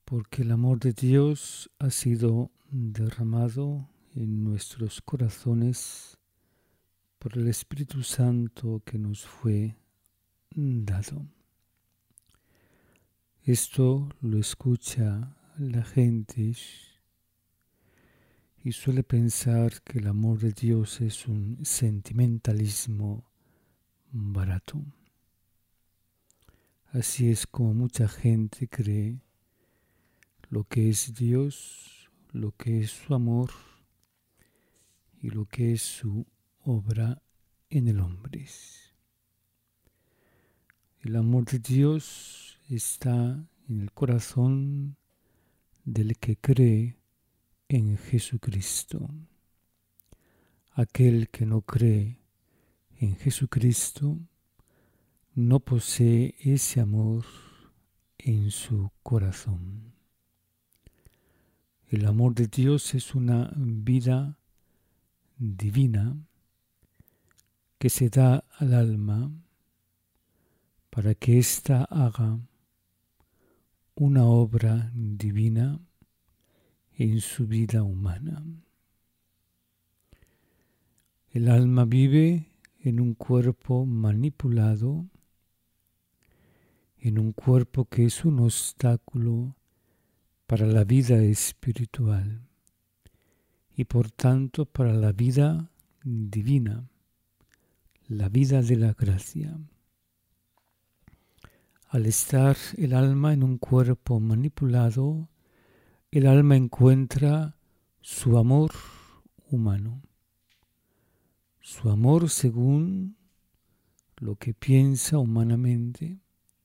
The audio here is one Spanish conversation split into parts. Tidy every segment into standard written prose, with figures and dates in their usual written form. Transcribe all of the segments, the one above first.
porque el amor de Dios ha sido derramado en nuestros corazones por el Espíritu Santo que nos fue dado. Esto lo escucha la gente y suele pensar que el amor de Dios es un sentimentalismo barato. Así es como mucha gente cree lo que es Dios, lo que es su amor y lo que es su obra en el hombre. El amor de Dios está en el corazón del que cree en Jesucristo. Aquel que no cree en Jesucristo no posee ese amor en su corazón. El amor de Dios es una vida divina que se da al alma para que ésta haga una obra divina en su vida humana. El alma vive en un cuerpo manipulado, en un cuerpo que es un obstáculo para la vida espiritual y por tanto para la vida divina, la vida de la gracia. Al estar el alma en un cuerpo manipulado, el alma encuentra su amor humano, su amor según lo que piensa humanamente,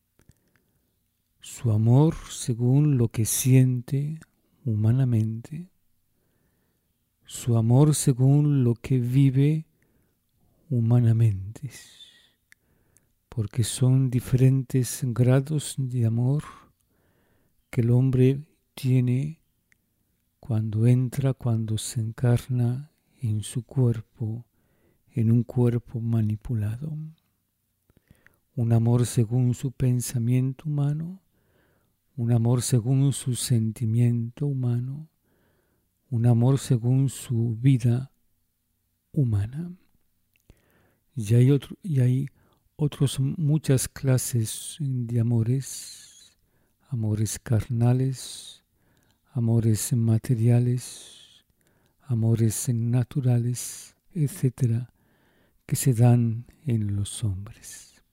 su amor según lo que siente humanamente, su amor según lo que vive humanamente, porque son diferentes grados de amor que el hombre tiene cuando se encarna en su cuerpo, en un cuerpo manipulado. Un amor según su pensamiento humano, un amor según su sentimiento humano, un amor según su vida humana. Y hay otras muchas clases de amores, amores carnales, amores materiales, amores naturales, etcétera, que se dan en los hombres.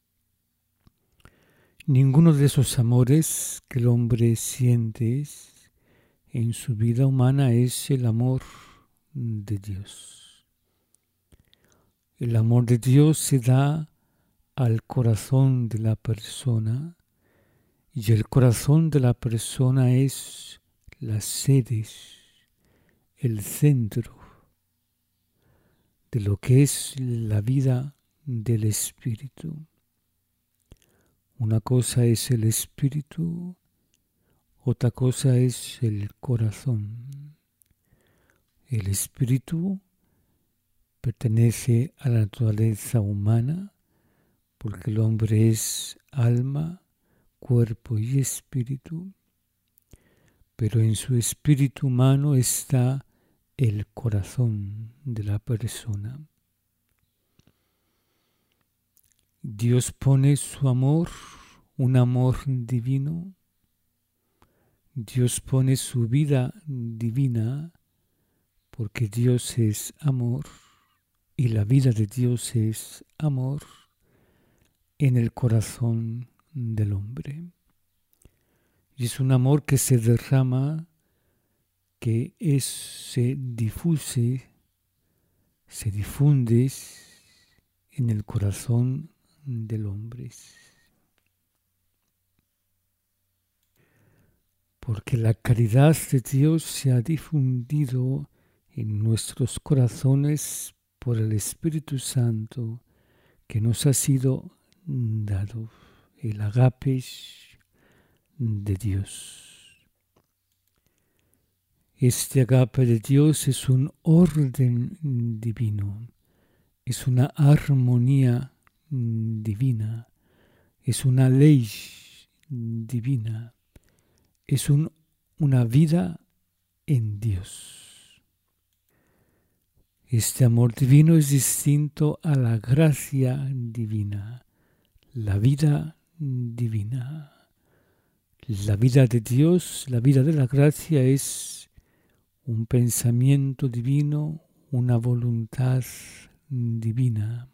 Ninguno de esos amores que el hombre siente en su vida humana es el amor de Dios. El amor de Dios se da al corazón de la persona y el corazón de la persona es la sede, el centro de lo que es la vida del espíritu. Una cosa es el espíritu, otra cosa es el corazón. El espíritu pertenece a la naturaleza humana porque el hombre es alma, cuerpo y espíritu, pero en su espíritu humano está el corazón de la persona. Dios pone su amor, un amor divino. Dios pone su vida divina porque Dios es amor y la vida de Dios es amor en el corazón del hombre. Y es un amor que se derrama, que se difunde en el corazón del hombre. Porque la caridad de Dios se ha difundido en nuestros corazones por el Espíritu Santo que nos ha sido dado, el agape de Dios. Este agape de Dios es un orden divino, es una armonía divina, es una ley divina, es una vida en Dios. Este amor divino es distinto a la gracia divina, la vida divina. La vida de Dios, la vida de la gracia es un pensamiento divino, una voluntad divina.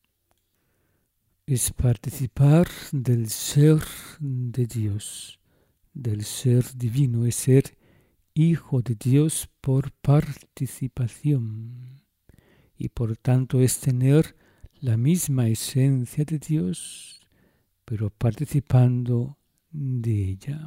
Es participar del ser de Dios, del ser divino, es ser hijo de Dios por participación y por tanto es tener la misma esencia de Dios, pero participando de ella.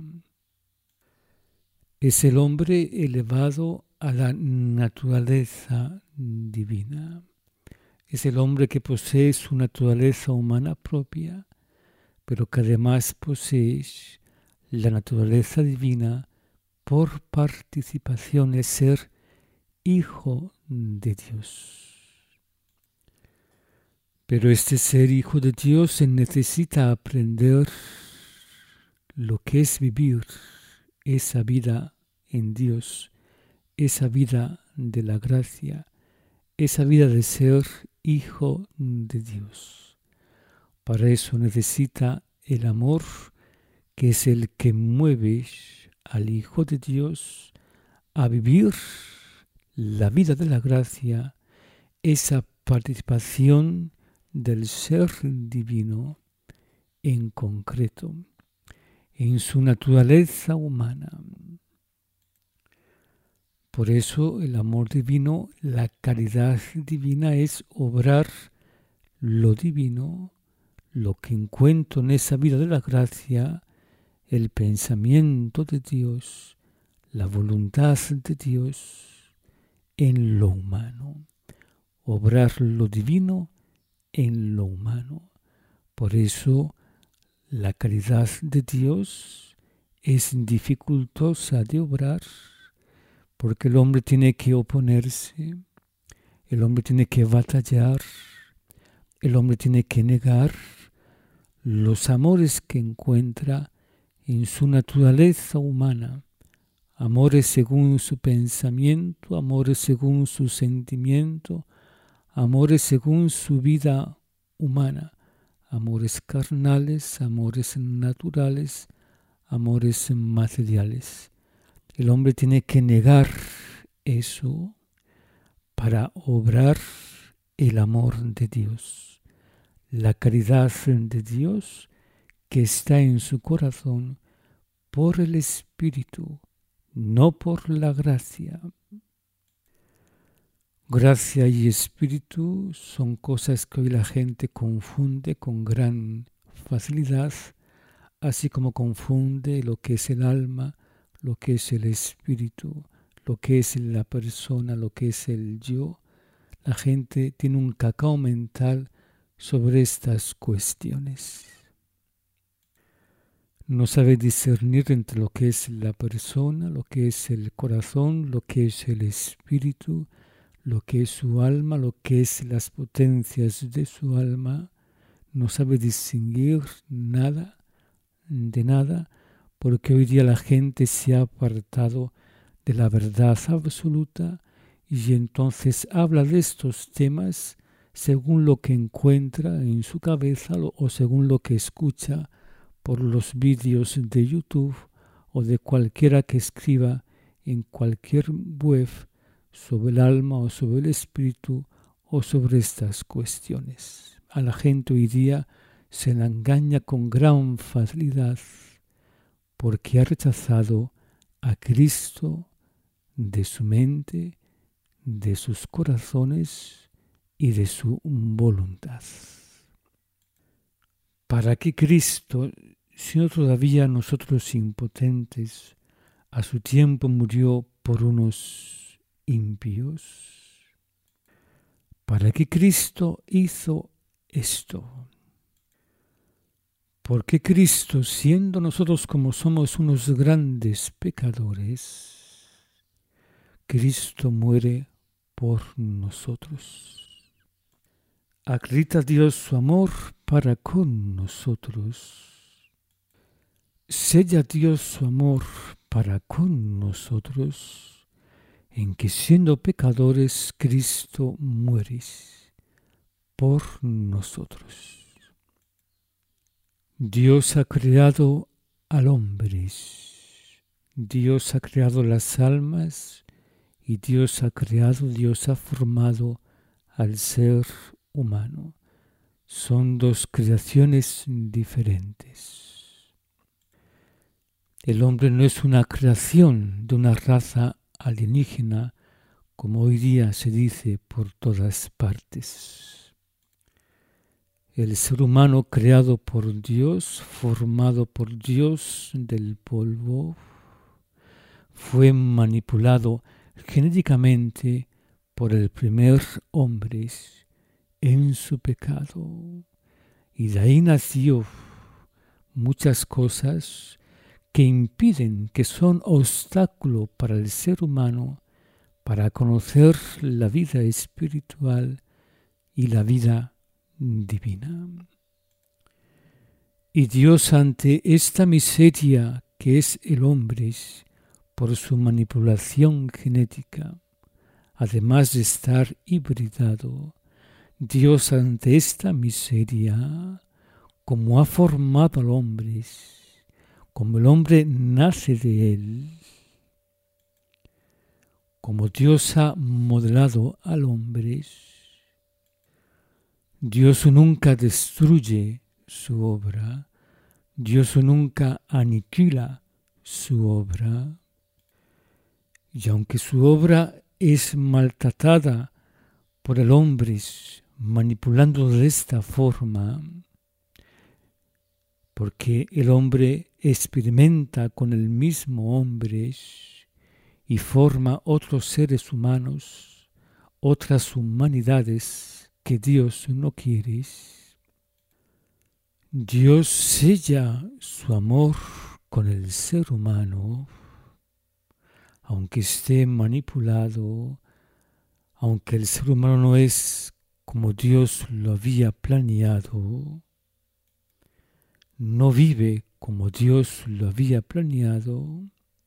Es el hombre elevado a la naturaleza divina. Es el hombre que posee su naturaleza humana propia, pero que además posee la naturaleza divina por participación, es ser hijo de Dios. Pero este ser hijo de Dios se necesita aprender lo que es vivir esa vida en Dios, esa vida de la gracia, esa vida de ser hijo de Dios. Para eso necesita el amor, que es el que mueve al Hijo de Dios a vivir la vida de la gracia, esa participación del ser divino en concreto, en su naturaleza humana. Por eso el amor divino, la caridad divina es obrar lo divino, lo que encuentro en esa vida de la gracia, el pensamiento de Dios, la voluntad de Dios en lo humano. Obrar lo divino en lo humano. Por eso la caridad de Dios es dificultosa de obrar, porque el hombre tiene que oponerse, el hombre tiene que batallar, el hombre tiene que negar los amores que encuentra en su naturaleza humana, amores según su pensamiento, amores según su sentimiento, amores según su vida humana, amores carnales, amores naturales, amores materiales. El hombre tiene que negar eso para obrar el amor de Dios, la caridad de Dios que está en su corazón por el Espíritu, no por la gracia. Gracia y Espíritu son cosas que hoy la gente confunde con gran facilidad, así como confunde lo que es el alma, lo que es el espíritu, lo que es la persona, lo que es el yo. La gente tiene un cacao mental sobre estas cuestiones. No sabe discernir entre lo que es la persona, lo que es el corazón, lo que es el espíritu, lo que es su alma, lo que es las potencias de su alma. No sabe distinguir nada de nada, porque hoy día la gente se ha apartado de la verdad absoluta y entonces habla de estos temas según lo que encuentra en su cabeza o según lo que escucha por los vídeos de YouTube o de cualquiera que escriba en cualquier web sobre el alma o sobre el espíritu o sobre estas cuestiones. A la gente hoy día se la engaña con gran facilidad porque ha rechazado a Cristo de su mente, de sus corazones y de su voluntad. ¿Para qué Cristo, siendo todavía nosotros impotentes, a su tiempo murió por unos impíos? ¿Para qué Cristo hizo esto? ¿Por qué Cristo, siendo nosotros como somos unos grandes pecadores, Cristo muere por nosotros? Acredita Dios su amor para con nosotros. Sella Dios su amor para con nosotros, en que siendo pecadores, Cristo muere por nosotros. Dios ha creado al hombre, Dios ha creado las almas y Dios ha formado al ser humano. Son dos creaciones diferentes. El hombre no es una creación de una raza alienígena, como hoy día se dice por todas partes. El ser humano creado por Dios, formado por Dios del polvo, fue manipulado genéticamente por el primer hombre en su pecado. Y de ahí nació muchas cosas que impiden, que son obstáculo para el ser humano para conocer la vida espiritual y la vida divina. Y Dios, ante esta miseria que es el hombre por su manipulación genética, además de estar hibridado, Dios, ante esta miseria, como ha formado al hombre, como el hombre nace de él, como Dios ha modelado al hombre, Dios nunca destruye su obra, Dios nunca aniquila su obra, y aunque su obra es maltratada por el hombre, manipulando de esta forma, porque el hombre experimenta con el mismo hombre y forma otros seres humanos, otras humanidades que Dios no quiere. Dios sella su amor con el ser humano, aunque esté manipulado, aunque el ser humano no es como Dios lo había planeado, no vive como Dios lo había planeado,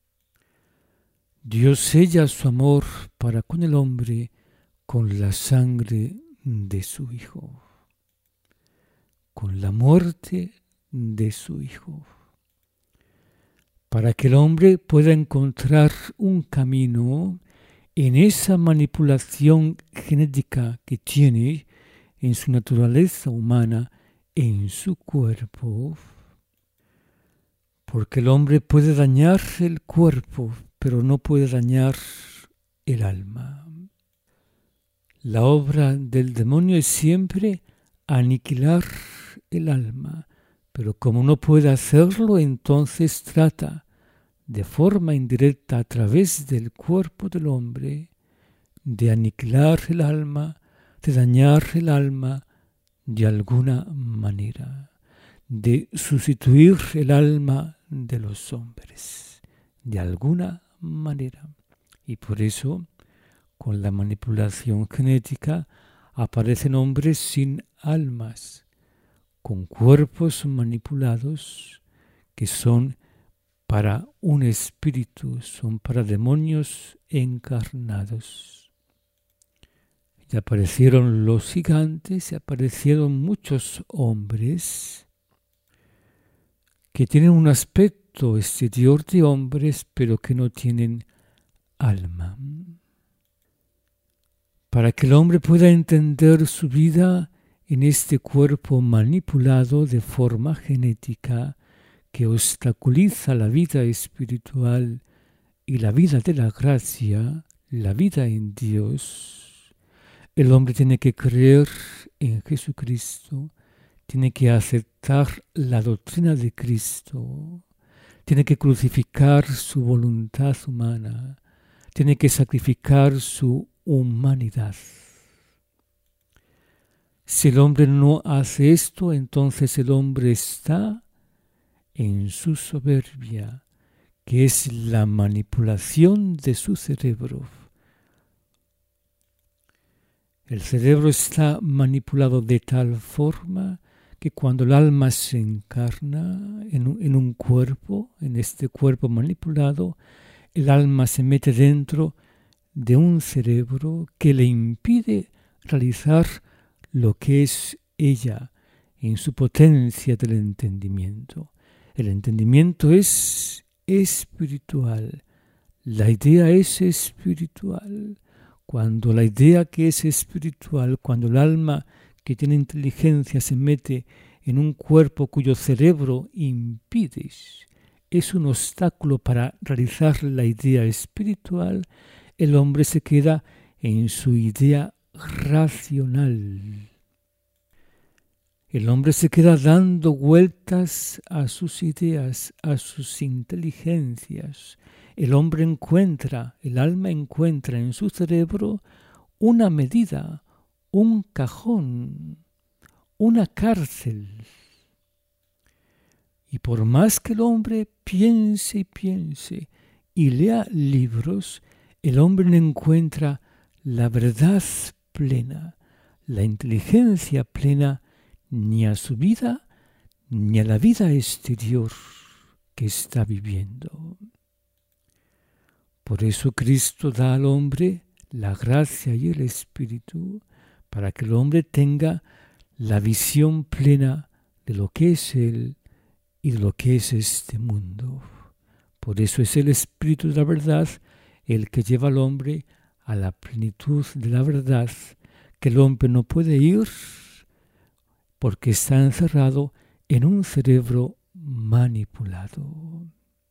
Dios sella su amor para con el hombre con la sangre de su Hijo, con la muerte de su Hijo, para que el hombre pueda encontrar un camino en esa manipulación genética que tiene en su naturaleza humana, en su cuerpo, porque el hombre puede dañar el cuerpo, pero no puede dañar el alma. La obra del demonio es siempre aniquilar el alma, pero como no puede hacerlo, entonces trata de forma indirecta a través del cuerpo del hombre de aniquilar el alma, de dañar el alma de alguna manera, de sustituir el alma de los hombres de alguna manera. Y por eso, con la manipulación genética, aparecen hombres sin almas, con cuerpos manipulados que son para un espíritu, son para demonios encarnados. Y aparecieron los gigantes, y aparecieron muchos hombres que tienen un aspecto exterior de hombres, pero que no tienen alma. Para que el hombre pueda entender su vida en este cuerpo manipulado de forma genética que obstaculiza la vida espiritual y la vida de la gracia, la vida en Dios, el hombre tiene que creer en Jesucristo, tiene que aceptar la doctrina de Cristo, tiene que crucificar su voluntad humana, tiene que sacrificar su humanidad. Si el hombre no hace esto, entonces el hombre está en su soberbia, que es la manipulación de su cerebro. El cerebro está manipulado de tal forma que cuando el alma se encarna en un cuerpo, en este cuerpo manipulado, el alma se mete dentro de un cerebro que le impide realizar lo que es ella en su potencia del entendimiento. El entendimiento es espiritual, la idea es espiritual. Cuando la idea que es espiritual, cuando el alma que tiene inteligencia se mete en un cuerpo cuyo cerebro impide, es un obstáculo para realizar la idea espiritual, el hombre se queda en su idea racional. El hombre se queda dando vueltas a sus ideas, a sus inteligencias. El hombre encuentra, el alma encuentra en su cerebro una medida, un cajón, una cárcel. Y por más que el hombre piense y piense y lea libros, el hombre no encuentra la verdad plena, la inteligencia plena, ni a su vida, ni a la vida exterior que está viviendo. Por eso Cristo da al hombre la gracia y el Espíritu para que el hombre tenga la visión plena de lo que es Él y de lo que es este mundo. Por eso es el Espíritu de la verdad el que lleva al hombre a la plenitud de la verdad, que el hombre no puede ir porque está encerrado en un cerebro manipulado.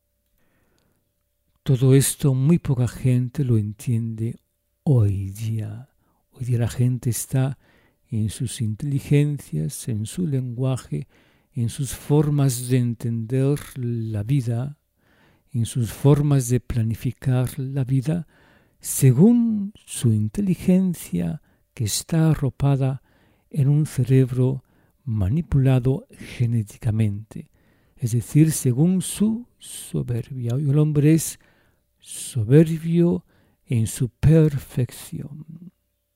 Todo esto muy poca gente lo entiende hoy día. Hoy día la gente está en sus inteligencias, en su lenguaje, en sus formas de entender la vida, en sus formas de planificar la vida, según su inteligencia que está arropada en un cerebro manipulado genéticamente, es decir, según su soberbia. Hoy el hombre es soberbio en su perfección.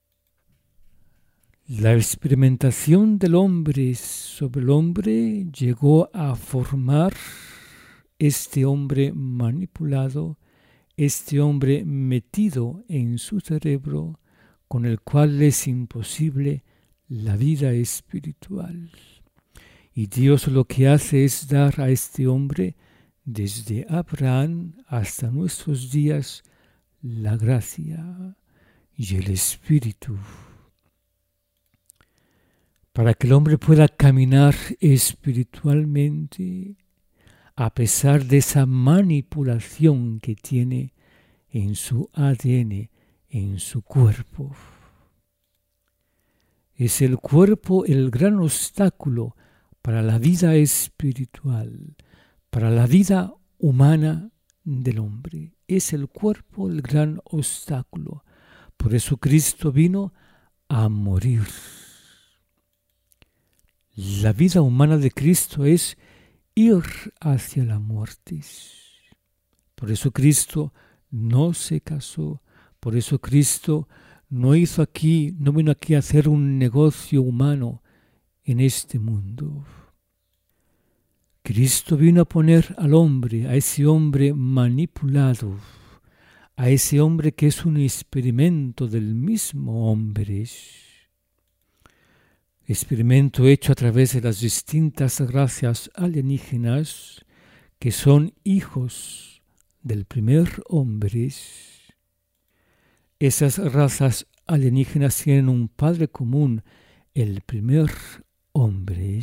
La experimentación del hombre sobre el hombre llegó a formar este hombre manipulado, este hombre metido en su cerebro, con el cual es imposible la vida espiritual. Y Dios lo que hace es dar a este hombre, desde Abraham hasta nuestros días, la gracia y el Espíritu, para que el hombre pueda caminar espiritualmente a pesar de esa manipulación que tiene en su ADN, en su cuerpo. Es el cuerpo el gran obstáculo para la vida espiritual, para la vida humana del hombre. Es el cuerpo el gran obstáculo. Por eso Cristo vino a morir. La vida humana de Cristo es ir hacia la muerte. Por eso Cristo no se casó. Por eso Cristo no vino aquí a hacer un negocio humano en este mundo. Cristo vino a poner al hombre, a ese hombre manipulado, a ese hombre que es un experimento del mismo hombre. Experimento hecho a través de las distintas razas alienígenas que son hijos del primer hombre. Esas razas alienígenas tienen un padre común, el primer hombre,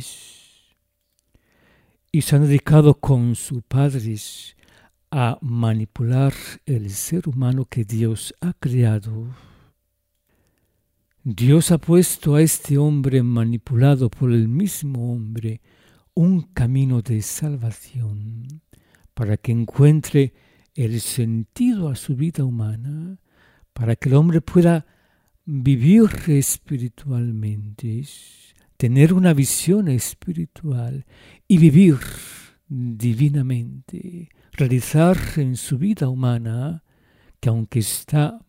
y se han dedicado con sus padres a manipular el ser humano que Dios ha creado. Dios ha puesto a este hombre manipulado por el mismo hombre un camino de salvación para que encuentre el sentido a su vida humana, para que el hombre pueda vivir espiritualmente, tener una visión espiritual y vivir divinamente, realizar en su vida humana, que aunque está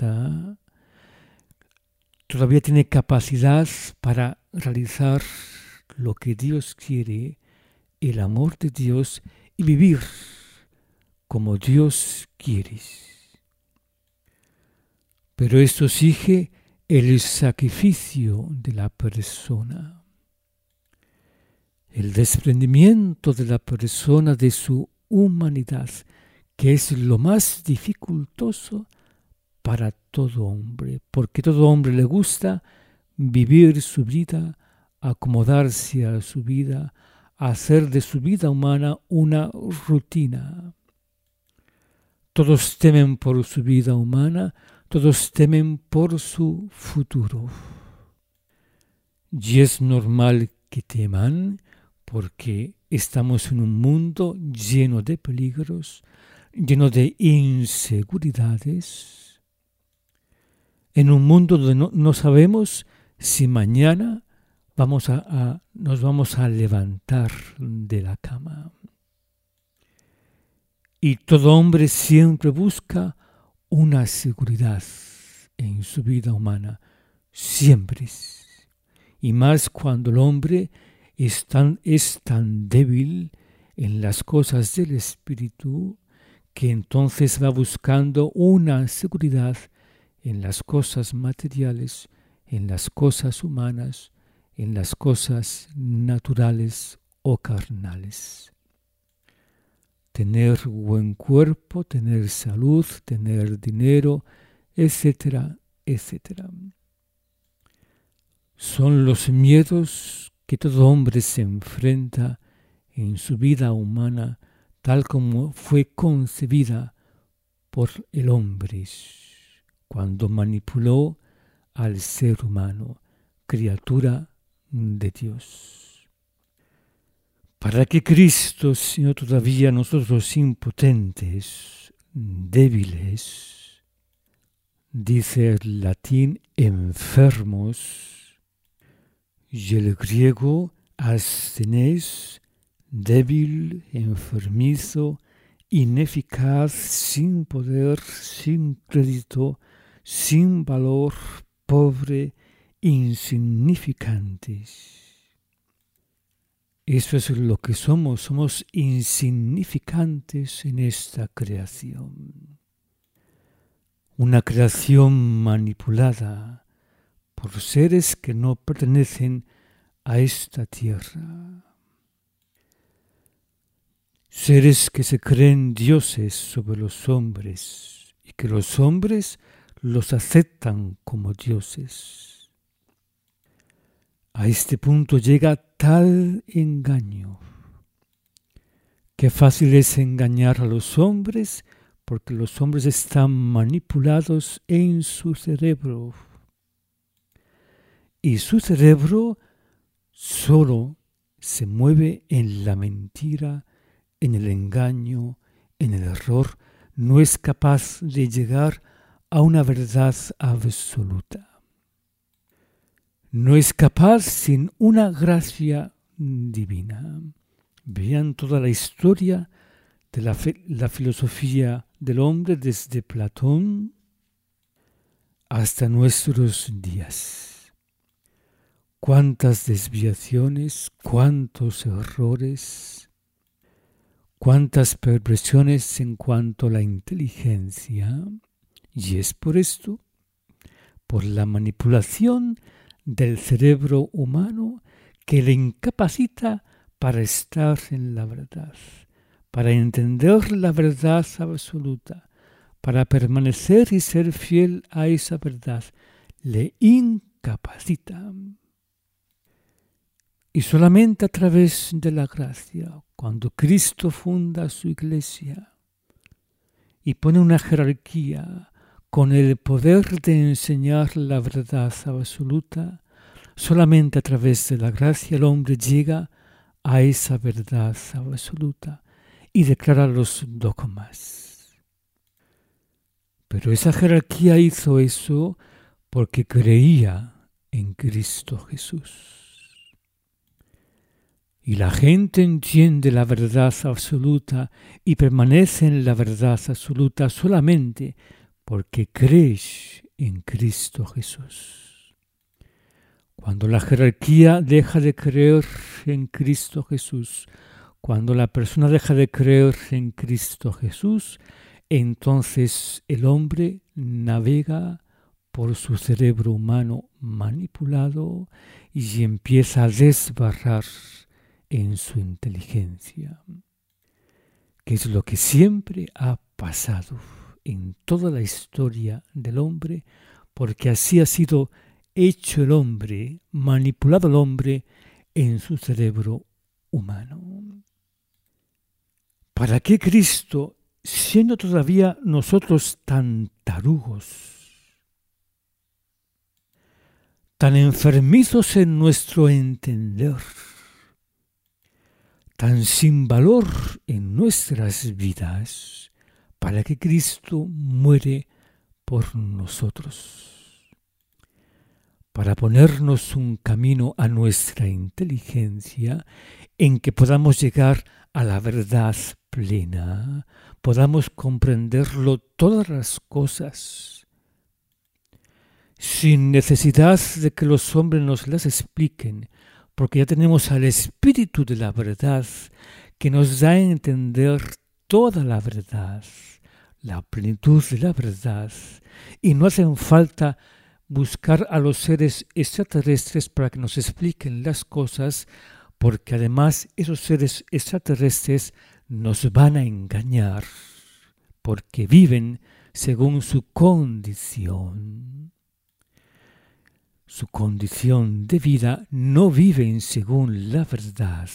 manipulada, todavía tiene capacidad para realizar lo que Dios quiere, el amor de Dios y vivir como Dios quiere. Pero esto exige el sacrificio de la persona, el desprendimiento de la persona de su humanidad, que es lo más dificultoso para todo hombre, porque todo hombre le gusta vivir su vida, acomodarse a su vida, hacer de su vida humana una rutina. Todos temen por su vida humana, todos temen por su futuro. Y es normal que teman porque estamos en un mundo lleno de peligros, lleno de inseguridades, en un mundo donde no sabemos si mañana nos vamos a levantar de la cama. Y todo hombre siempre busca una seguridad en su vida humana, siempre. Y más cuando el hombre es tan débil en las cosas del espíritu, que entonces va buscando una seguridad en las cosas materiales, en las cosas humanas, en las cosas naturales o carnales. Tener buen cuerpo, tener salud, tener dinero, etcétera, etcétera. Son los miedos que todo hombre se enfrenta en su vida humana, tal como fue concebida por el hombre cuando manipuló al ser humano, criatura de Dios. Para que Cristo, sino todavía nosotros impotentes, débiles, dice el latín enfermos, y el griego asthenes, débil, enfermizo, ineficaz, sin poder, sin crédito, sin valor, pobre, insignificantes. Eso es lo que somos insignificantes en esta creación. Una creación manipulada por seres que no pertenecen a esta tierra. Seres que se creen dioses sobre los hombres y que los hombres los aceptan como dioses. A este punto llega tal engaño. Qué fácil es engañar a los hombres porque los hombres están manipulados en su cerebro. Y su cerebro solo se mueve en la mentira, en el engaño, en el error. No es capaz de llegar a una verdad absoluta. No es capaz sin una gracia divina. Vean toda la historia de la filosofía del hombre desde Platón hasta nuestros días. Cuántas desviaciones, cuántos errores, cuántas perversiones en cuanto a la inteligencia. Y es por esto, por la manipulación del cerebro humano, que le incapacita para estar en la verdad, para entender la verdad absoluta, para permanecer y ser fiel a esa verdad. Le incapacita. Y solamente a través de la gracia, cuando Cristo funda su iglesia y pone una jerarquía con el poder de enseñar la verdad absoluta, solamente a través de la gracia el hombre llega a esa verdad absoluta y declara los dogmas. Pero esa jerarquía hizo eso porque creía en Cristo Jesús. Y la gente entiende la verdad absoluta y permanece en la verdad absoluta solamente porque crees en Cristo Jesús. Cuando la jerarquía deja de creer en Cristo Jesús, cuando la persona deja de creer en Cristo Jesús, entonces el hombre navega por su cerebro humano manipulado y empieza a desbarrar en su inteligencia, que es lo que siempre ha pasado en toda la historia del hombre, porque así ha sido hecho el hombre, manipulado el hombre en su cerebro humano. ¿Para qué Cristo, siendo todavía nosotros tan tarugos, tan enfermizos en nuestro entender, tan sin valor en nuestras vidas, para que Cristo muere por nosotros? Para ponernos un camino a nuestra inteligencia en que podamos llegar a la verdad plena, podamos comprenderlo todas las cosas, sin necesidad de que los hombres nos las expliquen, porque ya tenemos al Espíritu de la verdad que nos da a entender toda la verdad, la plenitud de la verdad, y no hacen falta buscar a los seres extraterrestres para que nos expliquen las cosas, porque además esos seres extraterrestres nos van a engañar, porque viven según su condición. Su condición de vida, no viven según la verdad.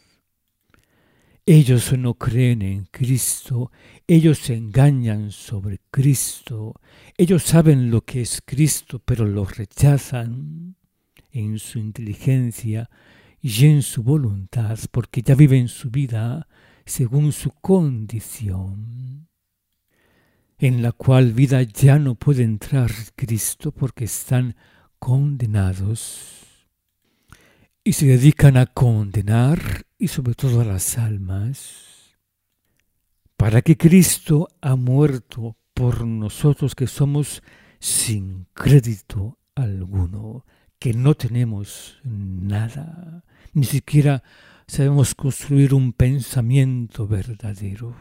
Ellos no creen en Cristo, ellos se engañan sobre Cristo, ellos saben lo que es Cristo, pero lo rechazan en su inteligencia y en su voluntad, porque ya viven su vida según su condición, en la cual vida ya no puede entrar Cristo porque están condenados. Y se dedican a condenar, y sobre todo a las almas. ¿Para qué Cristo ha muerto por nosotros que somos sin crédito alguno, que no tenemos nada, ni siquiera sabemos construir un pensamiento verdadero,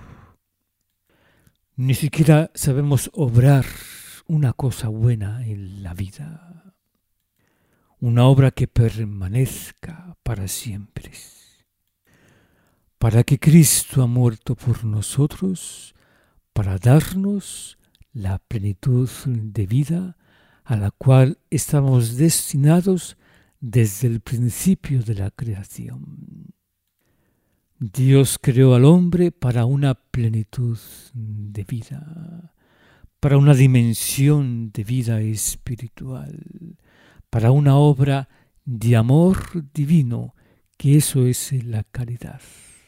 ni siquiera sabemos obrar una cosa buena en la vida, una obra que permanezca para siempre? ¿Para qué Cristo ha muerto por nosotros? Para darnos la plenitud de vida a la cual estamos destinados desde el principio de la creación. Dios creó al hombre para una plenitud de vida, para una dimensión de vida espiritual, para una obra de amor divino, que eso es la caridad.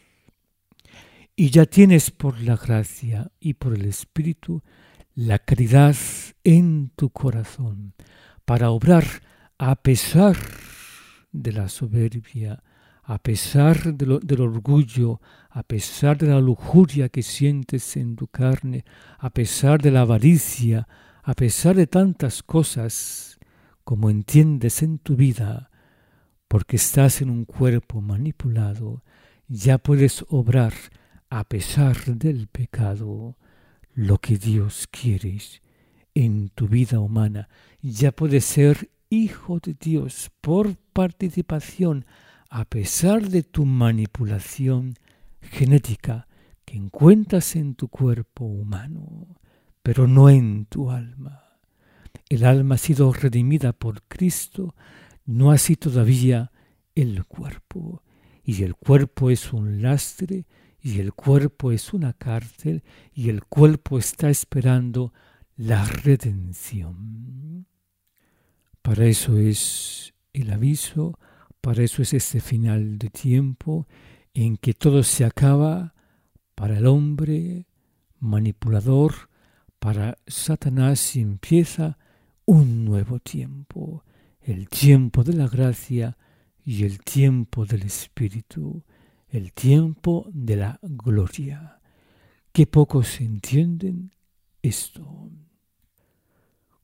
Y ya tienes por la gracia y por el Espíritu la caridad en tu corazón para obrar a pesar de la soberbia, a pesar del orgullo, a pesar de la lujuria que sientes en tu carne, a pesar de la avaricia, a pesar de tantas cosas como entiendes en tu vida, porque estás en un cuerpo manipulado, ya puedes obrar a pesar del pecado, lo que Dios quiere en tu vida humana. Ya puedes ser hijo de Dios por participación, a pesar de tu manipulación genética que encuentras en tu cuerpo humano, pero no en tu alma. El alma ha sido redimida por Cristo, no así todavía el cuerpo. Y el cuerpo es un lastre, y el cuerpo es una cárcel, y el cuerpo está esperando la redención. Para eso es el aviso, para eso es este final de tiempo en que todo se acaba para el hombre manipulador, para Satanás, y empieza un nuevo tiempo, el tiempo de la gracia y el tiempo del Espíritu, el tiempo de la gloria. Qué pocos entienden esto.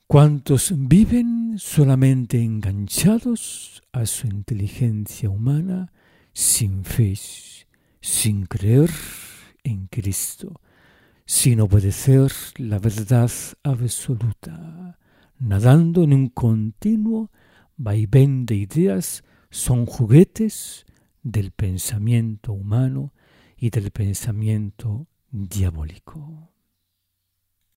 Cuantos viven solamente enganchados a su inteligencia humana, sin fe, sin creer en Cristo, sin obedecer la verdad absoluta, nadando en un continuo vaivén de ideas, son juguetes del pensamiento humano y del pensamiento diabólico.